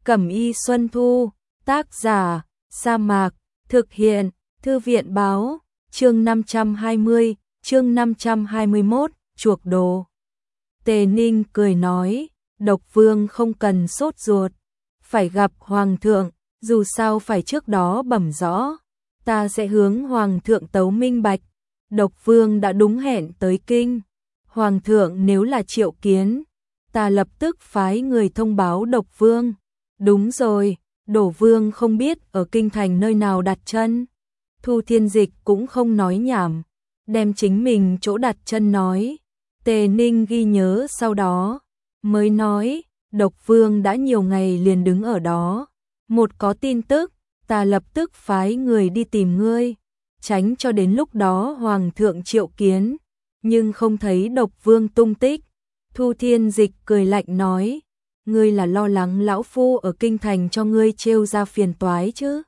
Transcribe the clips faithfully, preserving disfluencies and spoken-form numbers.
Cẩm y Xuân Thu, tác giả, Sa Mạc, thực hiện, Thư viện báo, chương năm trăm hai mươi, chương năm trăm hai mươi mốt, chuộc đồ. Tề Ninh cười nói, Độc Vương không cần sốt ruột, phải gặp Hoàng thượng, dù sao phải trước đó bẩm rõ, ta sẽ hướng Hoàng thượng tấu minh bạch. Độc Vương đã đúng hẹn tới kinh, Hoàng thượng nếu là triệu kiến, ta lập tức phái người thông báo Độc Vương. Đúng rồi, Đổ Vương không biết ở kinh thành nơi nào đặt chân. Thu Thiên Dịch cũng không nói nhảm, đem chính mình chỗ đặt chân nói. Tề Ninh ghi nhớ sau đó, mới nói, Độc Vương đã nhiều ngày liền đứng ở đó. Một có tin tức, ta lập tức phái người đi tìm ngươi, tránh cho đến lúc đó Hoàng thượng triệu kiến, nhưng không thấy Độc Vương tung tích. Thu Thiên Dịch cười lạnh nói, ngươi là lo lắng lão phu ở kinh thành cho ngươi trêu ra phiền toái chứ?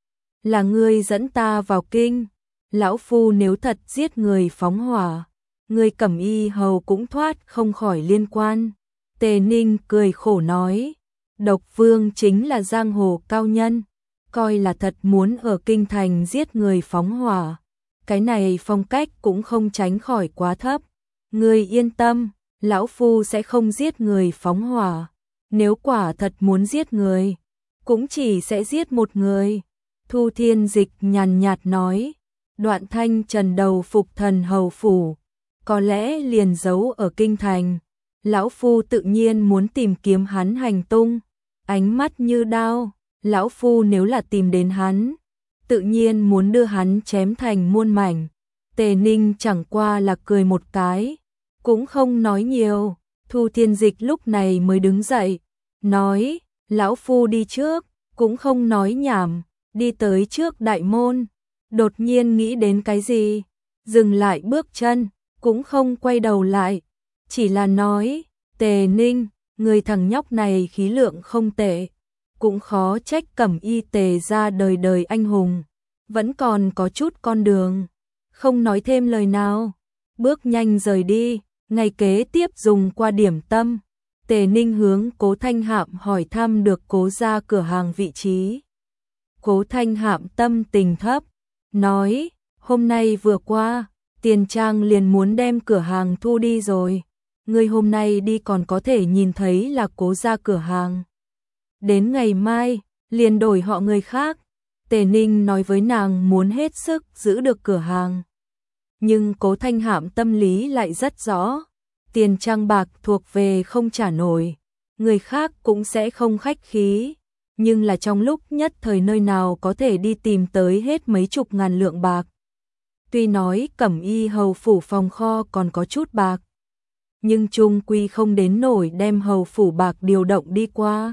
Là ngươi dẫn ta vào kinh, lão phu nếu thật giết người phóng hỏa, ngươi Cẩm y hầu cũng thoát không khỏi liên quan. Tề Ninh cười khổ nói, Độc Vương chính là giang hồ cao nhân, coi là thật muốn ở kinh thành giết người phóng hỏa, cái này phong cách cũng không tránh khỏi quá thấp. Ngươi yên tâm, lão phu sẽ không giết người phóng hỏa, nếu quả thật muốn giết người, cũng chỉ sẽ giết một người. Thu Thiên Dịch nhàn nhạt nói, Đoạn Thanh Trần đầu phục thần hầu phủ, có lẽ liền giấu ở kinh thành, lão phu tự nhiên muốn tìm kiếm hắn hành tung. Ánh mắt như đao, lão phu nếu là tìm đến hắn, tự nhiên muốn đưa hắn chém thành muôn mảnh. Tề Ninh chẳng qua là cười một cái, cũng không nói nhiều. Thu Thiên Dịch lúc này mới đứng dậy, nói, lão phu đi trước, cũng không nói nhảm, đi tới trước đại môn, đột nhiên nghĩ đến cái gì, dừng lại bước chân, cũng không quay đầu lại, chỉ là nói, Tề Ninh, người thằng nhóc này khí lượng không tệ, cũng khó trách Cẩm y Tề ra đời đời anh hùng, vẫn còn có chút con đường. Không nói thêm lời nào, bước nhanh rời đi. Ngày kế tiếp dùng qua điểm tâm, Tề Ninh hướng Cố Thanh Hạm hỏi thăm được Cố gia cửa hàng vị trí. Cố Thanh Hạm tâm tình thấp, nói, hôm nay vừa qua, Tiền Trang liền muốn đem cửa hàng thu đi rồi, ngươi hôm nay đi còn có thể nhìn thấy là Cố gia cửa hàng. Đến ngày mai, liền đổi họ người khác. Tề Ninh nói với nàng muốn hết sức giữ được cửa hàng. Nhưng Cố Thanh Hạm tâm lý lại rất rõ, Tiền Trang bạc thuộc về không trả nổi, người khác cũng sẽ không khách khí, nhưng là trong lúc nhất thời nơi nào có thể đi tìm tới hết mấy chục ngàn lượng bạc. Tuy nói Cẩm y hầu phủ phòng kho còn có chút bạc, nhưng chung quy không đến nổi đem hầu phủ bạc điều động đi qua.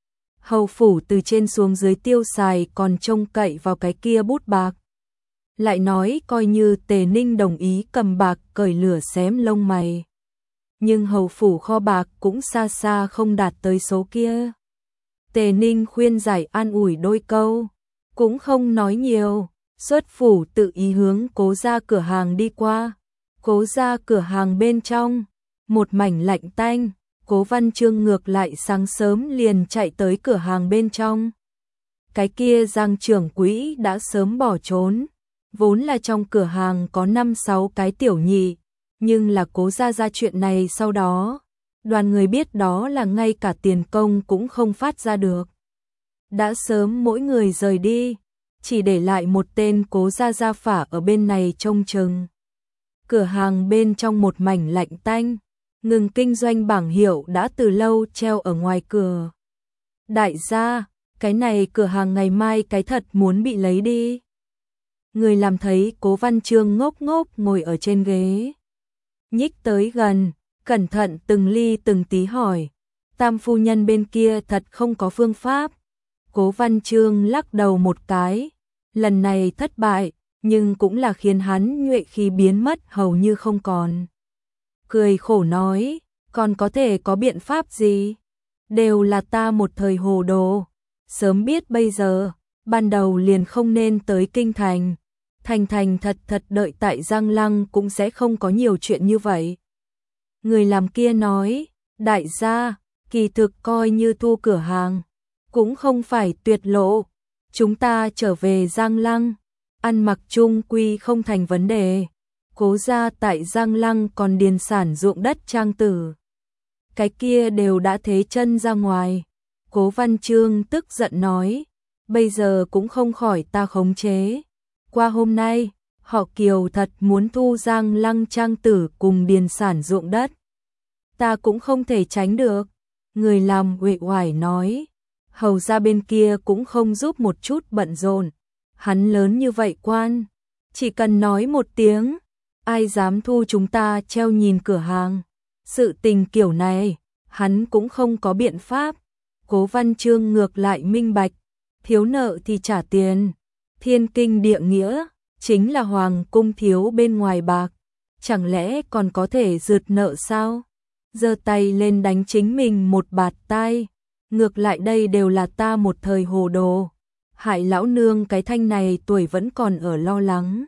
Hầu phủ từ trên xuống dưới tiêu xài còn trông cậy vào cái kia bút bạc. Lại nói coi như Tề Ninh đồng ý cầm bạc cởi lửa xém lông mày, nhưng hầu phủ kho bạc cũng xa xa không đạt tới số kia. Tề Ninh khuyên giải an ủi đôi câu, cũng không nói nhiều, xuất phủ tự ý hướng Cố gia cửa hàng đi qua. Cố gia cửa hàng bên trong, một mảnh lạnh tanh, Cố Văn Chương ngược lại sáng sớm liền chạy tới cửa hàng bên trong. Cái kia Giang trưởng quỹ đã sớm bỏ trốn. Vốn là trong cửa hàng có năm sáu cái tiểu nhị, nhưng là Cố gia ra chuyện này sau đó, đoàn người biết đó là ngay cả tiền công cũng không phát ra được. Đã sớm mỗi người rời đi, chỉ để lại một tên Cố gia gia phả ở bên này trông chừng. Cửa hàng bên trong một mảnh lạnh tanh, ngừng kinh doanh bảng hiệu đã từ lâu treo ở ngoài cửa. Đại gia, cái này cửa hàng ngày mai cái thật muốn bị lấy đi. Người làm thấy Cố Văn Chương ngốc ngốc ngồi ở trên ghế, nhích tới gần, cẩn thận từng ly từng tí hỏi, Tam phu nhân bên kia thật không có phương pháp. Cố Văn Chương lắc đầu một cái, lần này thất bại, nhưng cũng là khiến hắn nhuệ khí biến mất hầu như không còn. Cười khổ nói, còn có thể có biện pháp gì? Đều là ta một thời hồ đồ, sớm biết bây giờ, ban đầu liền không nên tới kinh thành. Thành thành thật thật đợi tại Giang Lăng cũng sẽ không có nhiều chuyện như vậy. Người làm kia nói, đại gia, kỳ thực coi như thu cửa hàng, cũng không phải tuyệt lộ. Chúng ta trở về Giang Lăng, ăn mặc chung quy không thành vấn đề. Cố gia tại Giang Lăng còn điền sản ruộng đất Trang Tử. Cái kia đều đã thế chân ra ngoài. Cố Văn Chương tức giận nói, bây giờ cũng không khỏi ta khống chế. Qua hôm nay, họ Kiều thật muốn thu Giang Lăng Trang Tử cùng điền sản ruộng đất. Ta cũng không thể tránh được. Người làm uể oải nói, hầu ra bên kia cũng không giúp một chút bận rộn. Hắn lớn như vậy quan, chỉ cần nói một tiếng, ai dám thu chúng ta treo nhìn cửa hàng. Sự tình kiểu này, hắn cũng không có biện pháp. Cố Văn Chương ngược lại minh bạch, thiếu nợ thì trả tiền. Thiên kinh địa nghĩa, chính là hoàng cung thiếu bên ngoài bạc, chẳng lẽ còn có thể rượt nợ sao? Giơ tay lên đánh chính mình một bạt tai, ngược lại đây đều là ta một thời hồ đồ, hại lão nương cái thanh này tuổi vẫn còn ở lo lắng.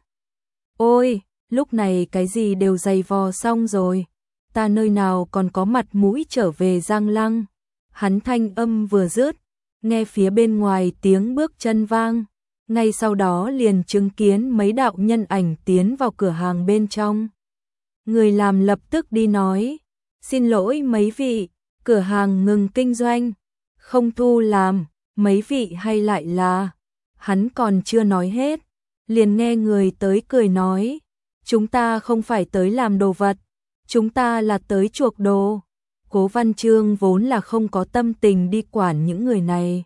Ôi, lúc này cái gì đều dày vò xong rồi, ta nơi nào còn có mặt mũi trở về Giang Lăng. Hắn thanh âm vừa dứt, nghe phía bên ngoài tiếng bước chân vang, ngay sau đó liền chứng kiến mấy đạo nhân ảnh tiến vào cửa hàng bên trong. Người làm lập tức đi nói, xin lỗi mấy vị, cửa hàng ngừng kinh doanh, không thu làm, mấy vị hay lại là. Hắn còn chưa nói hết, liền nghe người tới cười nói, chúng ta không phải tới làm đồ vật, chúng ta là tới chuộc đồ. Cố Văn Chương vốn là không có tâm tình đi quản những người này.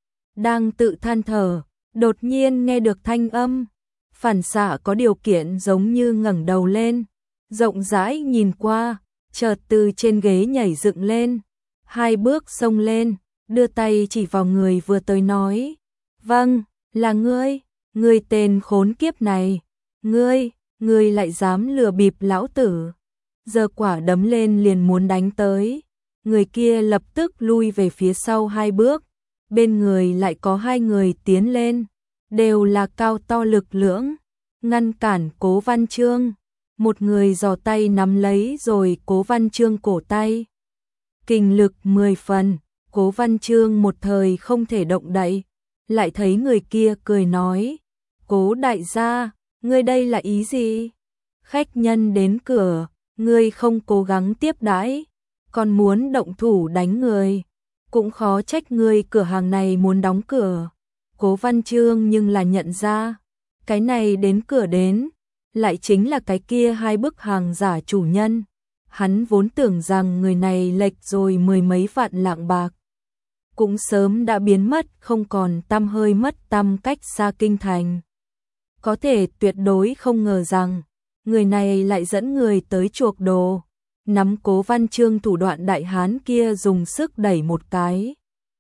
Đang tự than thở, đột nhiên nghe được thanh âm, phản xạ có điều kiện giống như ngẩng đầu lên, rộng rãi nhìn qua, chợt từ trên ghế nhảy dựng lên, hai bước xông lên, đưa tay chỉ vào người vừa tới nói, vâng, là ngươi, ngươi tên khốn kiếp này, ngươi, ngươi lại dám lừa bịp lão tử. Giơ quả đấm lên liền muốn đánh tới, người kia lập tức lui về phía sau hai bước, bên người lại có hai người tiến lên, đều là cao to lực lưỡng, ngăn cản Cố Văn Chương. Một người giơ tay nắm lấy rồi Cố Văn Chương cổ tay. Kình lực mười phần, Cố Văn Chương một thời không thể động đậy, lại thấy người kia cười nói, Cố đại gia, ngươi đây là ý gì? Khách nhân đến cửa, ngươi không cố gắng tiếp đãi, còn muốn động thủ đánh người, cũng khó trách ngươi cửa hàng này muốn đóng cửa. Cố Văn Chương nhưng là nhận ra, cái này đến cửa đến, lại chính là cái kia hai bức hàng giả chủ nhân. Hắn vốn tưởng rằng người này lệch rồi mười mấy vạn lạng bạc, cũng sớm đã biến mất không còn tăm hơi mất tăm cách xa kinh thành. Có thể tuyệt đối không ngờ rằng, người này lại dẫn người tới chuộc đồ, nắm Cố Văn Chương thủ đoạn đại hán kia dùng sức đẩy một cái.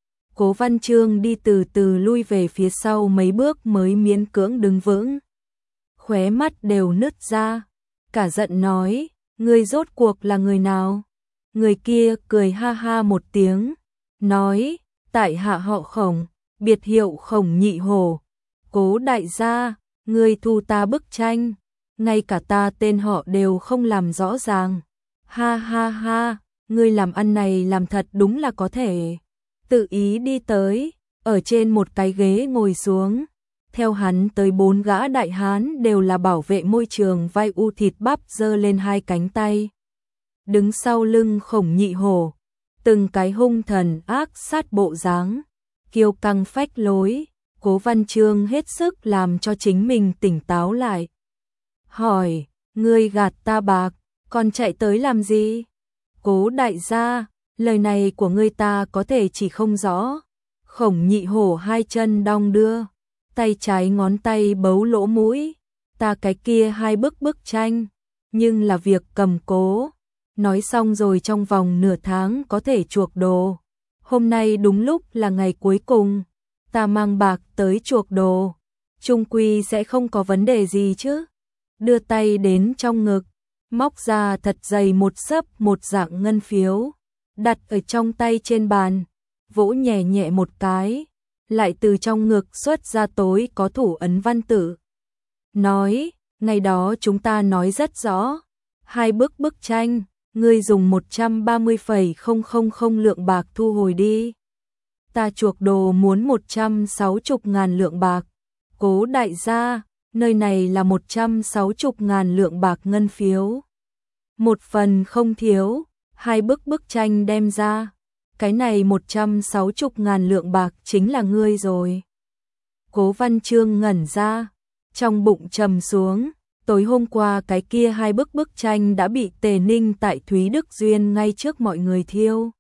Cố Văn Chương đi từ từ lui về phía sau mấy bước mới miễn cưỡng đứng vững. Khóe mắt đều nứt ra, cả giận nói, ngươi rốt cuộc là người nào? Người kia cười ha ha một tiếng, nói, tại hạ họ Khổng, biệt hiệu Khổng Nhị Hổ. Cố đại gia, ngươi thu ta bức tranh, ngay cả ta tên họ đều không làm rõ ràng. Ha ha ha, ngươi làm ăn này làm thật đúng là có thể. Tự ý đi tới, ở trên một cái ghế ngồi xuống. Theo hắn tới bốn gã đại hán đều là bảo vệ môi trường vai u thịt bắp giơ lên hai cánh tay. Đứng sau lưng Khổng Nhị Hổ, từng cái hung thần ác sát bộ dáng, kiêu căng phách lối. Cố Văn Chương hết sức làm cho chính mình tỉnh táo lại. Hỏi, ngươi gạt ta bạc, còn chạy tới làm gì? Cố đại gia, lời này của ngươi ta có thể chỉ không rõ. Khổng Nhị Hổ hai chân đong đưa, tay trái ngón tay bấu lỗ mũi, ta cái kia hai bức bức tranh, nhưng là việc cầm cố. Nói xong rồi trong vòng nửa tháng có thể chuộc đồ. Hôm nay đúng lúc là ngày cuối cùng, ta mang bạc tới chuộc đồ, chung quy sẽ không có vấn đề gì chứ. Đưa tay đến trong ngực, móc ra thật dày một xấp một dạng ngân phiếu, đặt ở trong tay trên bàn, vỗ nhẹ nhẹ một cái, lại từ trong ngực xuất ra tối có thủ ấn văn tự. Nói, ngày đó chúng ta nói rất rõ, hai bức bức tranh, ngươi dùng một trăm ba mươi phẩy không không không lượng bạc thu hồi đi. ta chuộc đồ muốn một trăm sáu mươi ngàn lượng bạc. Cố đại gia, nơi này là một trăm sáu mươi ngàn lượng bạc ngân phiếu. Một phần không thiếu, hai bức bức tranh đem ra. Cái này một trăm sáu mươi ngàn lượng bạc chính là ngươi rồi. Cố Văn Chương ngẩn ra, trong bụng trầm xuống. Tối hôm qua cái kia hai bức bức tranh đã bị Tề Ninh tại Thúy Đức Duyên ngay trước mọi người thiêu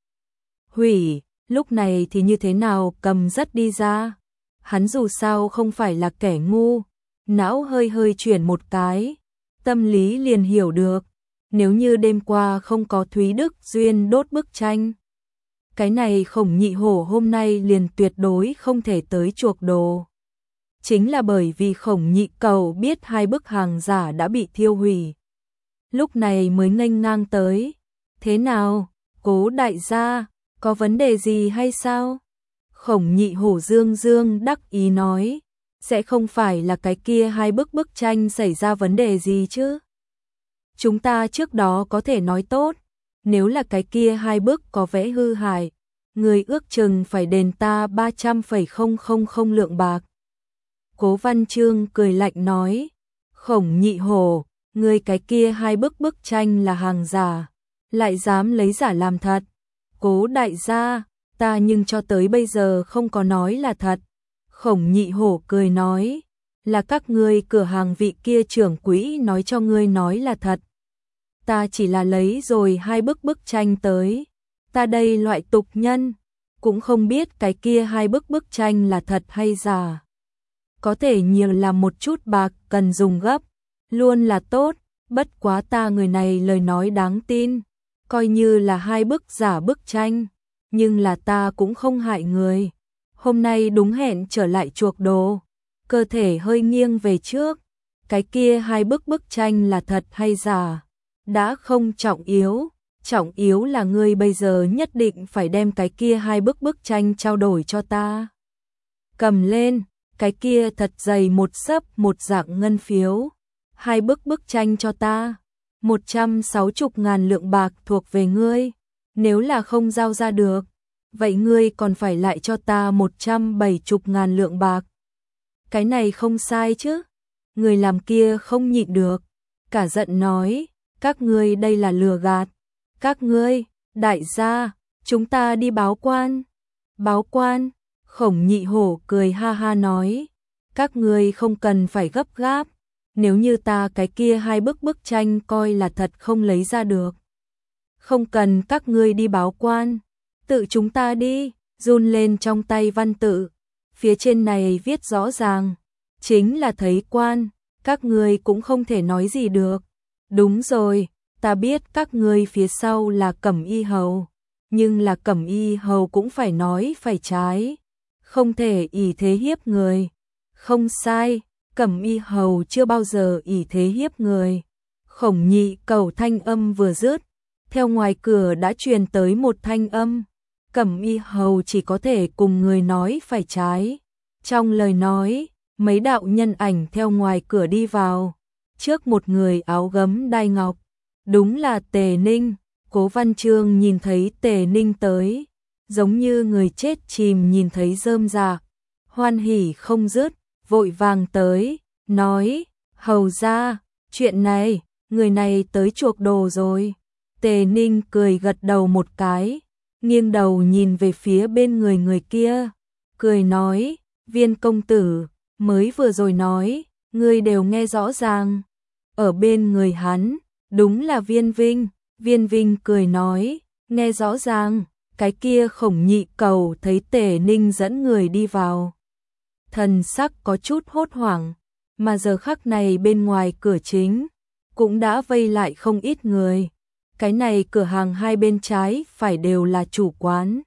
hủy, lúc này thì như thế nào cầm rất đi ra. Hắn dù sao không phải là kẻ ngu, não hơi hơi chuyển một cái, tâm lý liền hiểu được, nếu như đêm qua không có Thúy Đức Duyên đốt bức tranh, cái này Khổng Nhị Hổ hôm nay liền tuyệt đối không thể tới chuộc đồ. Chính là bởi vì Khổng Nhị Cầu biết hai bức hàng giả đã bị thiêu hủy, lúc này mới nghênh ngang tới. Thế nào, Cố đại gia, có vấn đề gì hay sao? Khổng Nhị Hổ dương dương đắc ý nói, sẽ không phải là cái kia hai bức bức tranh xảy ra vấn đề gì chứ? Chúng ta trước đó có thể nói tốt, nếu là cái kia hai bức có vẽ hư hại, người ước chừng phải đền ta ba trăm phẩy không không không lượng bạc. Cố Văn Chương cười lạnh nói, Khổng Nhị Hổ, người cái kia hai bức bức tranh là hàng giả, lại dám lấy giả làm thật. Cố đại gia, ta nhưng cho tới bây giờ không có nói là thật. Khổng Nhị Hổ cười nói, là các ngươi cửa hàng vị kia trưởng quỹ nói cho ngươi nói là thật. Ta chỉ là lấy rồi hai bức bức tranh tới. Ta đây loại tục nhân, cũng không biết cái kia hai bức bức tranh là thật hay giả. Có thể nhiều là một chút bạc cần dùng gấp, luôn là tốt, bất quá ta người này lời nói đáng tin, coi như là hai bức giả bức tranh, nhưng là ta cũng không hại người. Hôm nay đúng hẹn trở lại chuộc đồ, cơ thể hơi nghiêng về trước, cái kia hai bức bức tranh là thật hay giả, đã không trọng yếu, trọng yếu là ngươi bây giờ nhất định phải đem cái kia hai bức bức tranh trao đổi cho ta. Cầm lên, cái kia thật dày một xấp một dạng ngân phiếu, hai bức bức tranh cho ta, một trăm sáu mươi ngàn lượng bạc thuộc về ngươi, nếu là không giao ra được, vậy ngươi còn phải lại cho ta một trăm bảy mươi ngàn lượng bạc. Cái này không sai chứ? Người làm kia không nhịn được, cả giận nói, các ngươi đây là lừa gạt. Các ngươi, đại gia, chúng ta đi báo quan. Báo quan? Khổng Nhị Hổ cười ha ha nói, các ngươi không cần phải gấp gáp, nếu như ta cái kia hai bức bức tranh coi là thật không lấy ra được. Không cần các ngươi đi báo quan, tự chúng ta đi, run lên trong tay văn tự, phía trên này viết rõ ràng, chính là thấy quan, các ngươi cũng không thể nói gì được. Đúng rồi, ta biết các ngươi phía sau là Cẩm Y Hầu, nhưng là Cẩm Y Hầu cũng phải nói phải trái, không thể ỷ thế hiếp người. Không sai, Cẩm Y Hầu chưa bao giờ ỷ thế hiếp người. Khổng Nhị Cầu thanh âm vừa dứt, theo ngoài cửa đã truyền tới một thanh âm, Cẩm Y Hầu chỉ có thể cùng người nói phải trái. Trong lời nói, mấy đạo nhân ảnh theo ngoài cửa đi vào, trước một người áo gấm đai ngọc, đúng là Tề Ninh. Cố Văn Chương nhìn thấy Tề Ninh tới, giống như người chết chìm nhìn thấy rơm rạ, hoan hỉ không dứt, vội vàng tới, nói, hầu ra, chuyện này, người này tới chuộc đồ rồi. Tề Ninh cười gật đầu một cái, nghiêng đầu nhìn về phía bên người người kia, cười nói, Viên công tử, mới vừa rồi nói, ngươi đều nghe rõ ràng. Ở bên người hắn, đúng là Viên Vinh. Viên Vinh cười nói, nghe rõ ràng. Cái kia Khổng Nhị Cầu thấy Tề Ninh dẫn người đi vào, thần sắc có chút hốt hoảng, mà giờ khắc này bên ngoài cửa chính cũng đã vây lại không ít người. Cái này cửa hàng hai bên trái phải đều là chủ quán,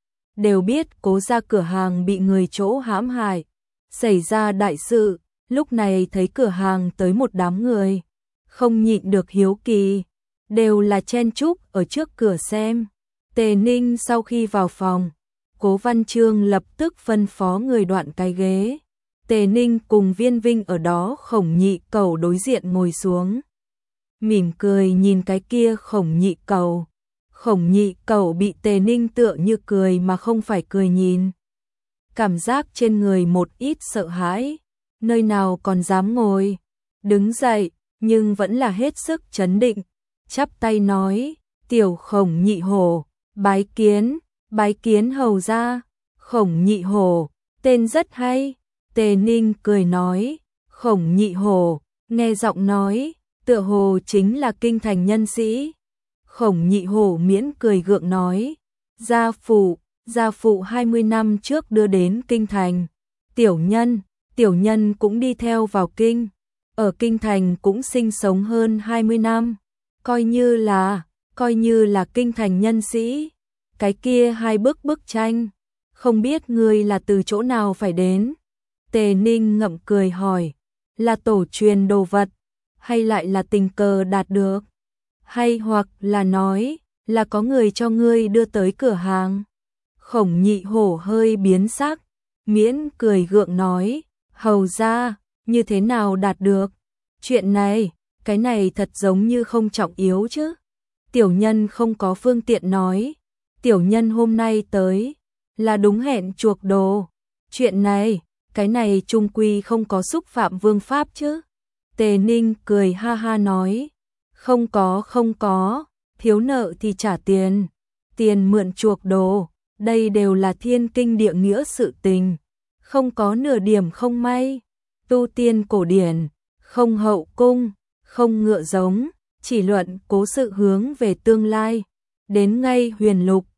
đều biết Cố gia cửa hàng bị người chỗ hãm hại, xảy ra đại sự. Lúc này thấy cửa hàng tới một đám người, không nhịn được hiếu kỳ, đều là chen chúc ở trước cửa xem. Tề Ninh sau khi vào phòng, Cố Văn Chương lập tức phân phó người đoạn cái ghế. Tề Ninh cùng Viên Vinh ở đó Khổng Nhị Cầu đối diện ngồi xuống, mỉm cười nhìn cái kia Khổng Nhị Cầu. Khổng Nhị Cầu bị Tề Ninh tựa như cười mà không phải cười nhìn, cảm giác trên người một ít sợ hãi, nơi nào còn dám ngồi, đứng dậy, nhưng vẫn là hết sức trấn định, chắp tay nói, tiểu Khổng Nhị Hổ, bái kiến, bái kiến hầu gia. Khổng Nhị Hổ, tên rất hay. Tề Ninh cười nói, Khổng Nhị Hổ, nghe giọng nói, tựa hồ chính là kinh thành nhân sĩ. Khổng Nhị Hổ miễn cười gượng nói, gia phụ, gia phụ hai mươi năm trước đưa đến kinh thành. Tiểu nhân, tiểu nhân cũng đi theo vào kinh, ở kinh thành cũng sinh sống hơn hai mươi năm, coi như là, coi như là kinh thành nhân sĩ. Cái kia hai bức bức tranh, không biết ngươi là từ chỗ nào phải đến? Tề Ninh ngậm cười hỏi, là tổ truyền đồ vật, hay lại là tình cờ đạt được? Hay hoặc là nói, là có người cho ngươi đưa tới cửa hàng? Khổng Nhị Hổ hơi biến sắc, miễn cười gượng nói, hầu gia, như thế nào đạt được? Chuyện này, cái này thật giống như không trọng yếu chứ. Tiểu nhân không có phương tiện nói, tiểu nhân hôm nay tới, là đúng hẹn chuộc đồ. Chuyện này, cái này chung quy không có xúc phạm vương pháp chứ. Tề Ninh cười ha ha nói, không có không có, thiếu nợ thì trả tiền, tiền mượn chuộc đồ, đây đều là thiên kinh địa nghĩa sự tình, không có nửa điểm không may. Tu tiên cổ điển, không hậu cung, không ngựa giống, chỉ luận cố sự hướng về tương lai. Đến ngay huyền lục,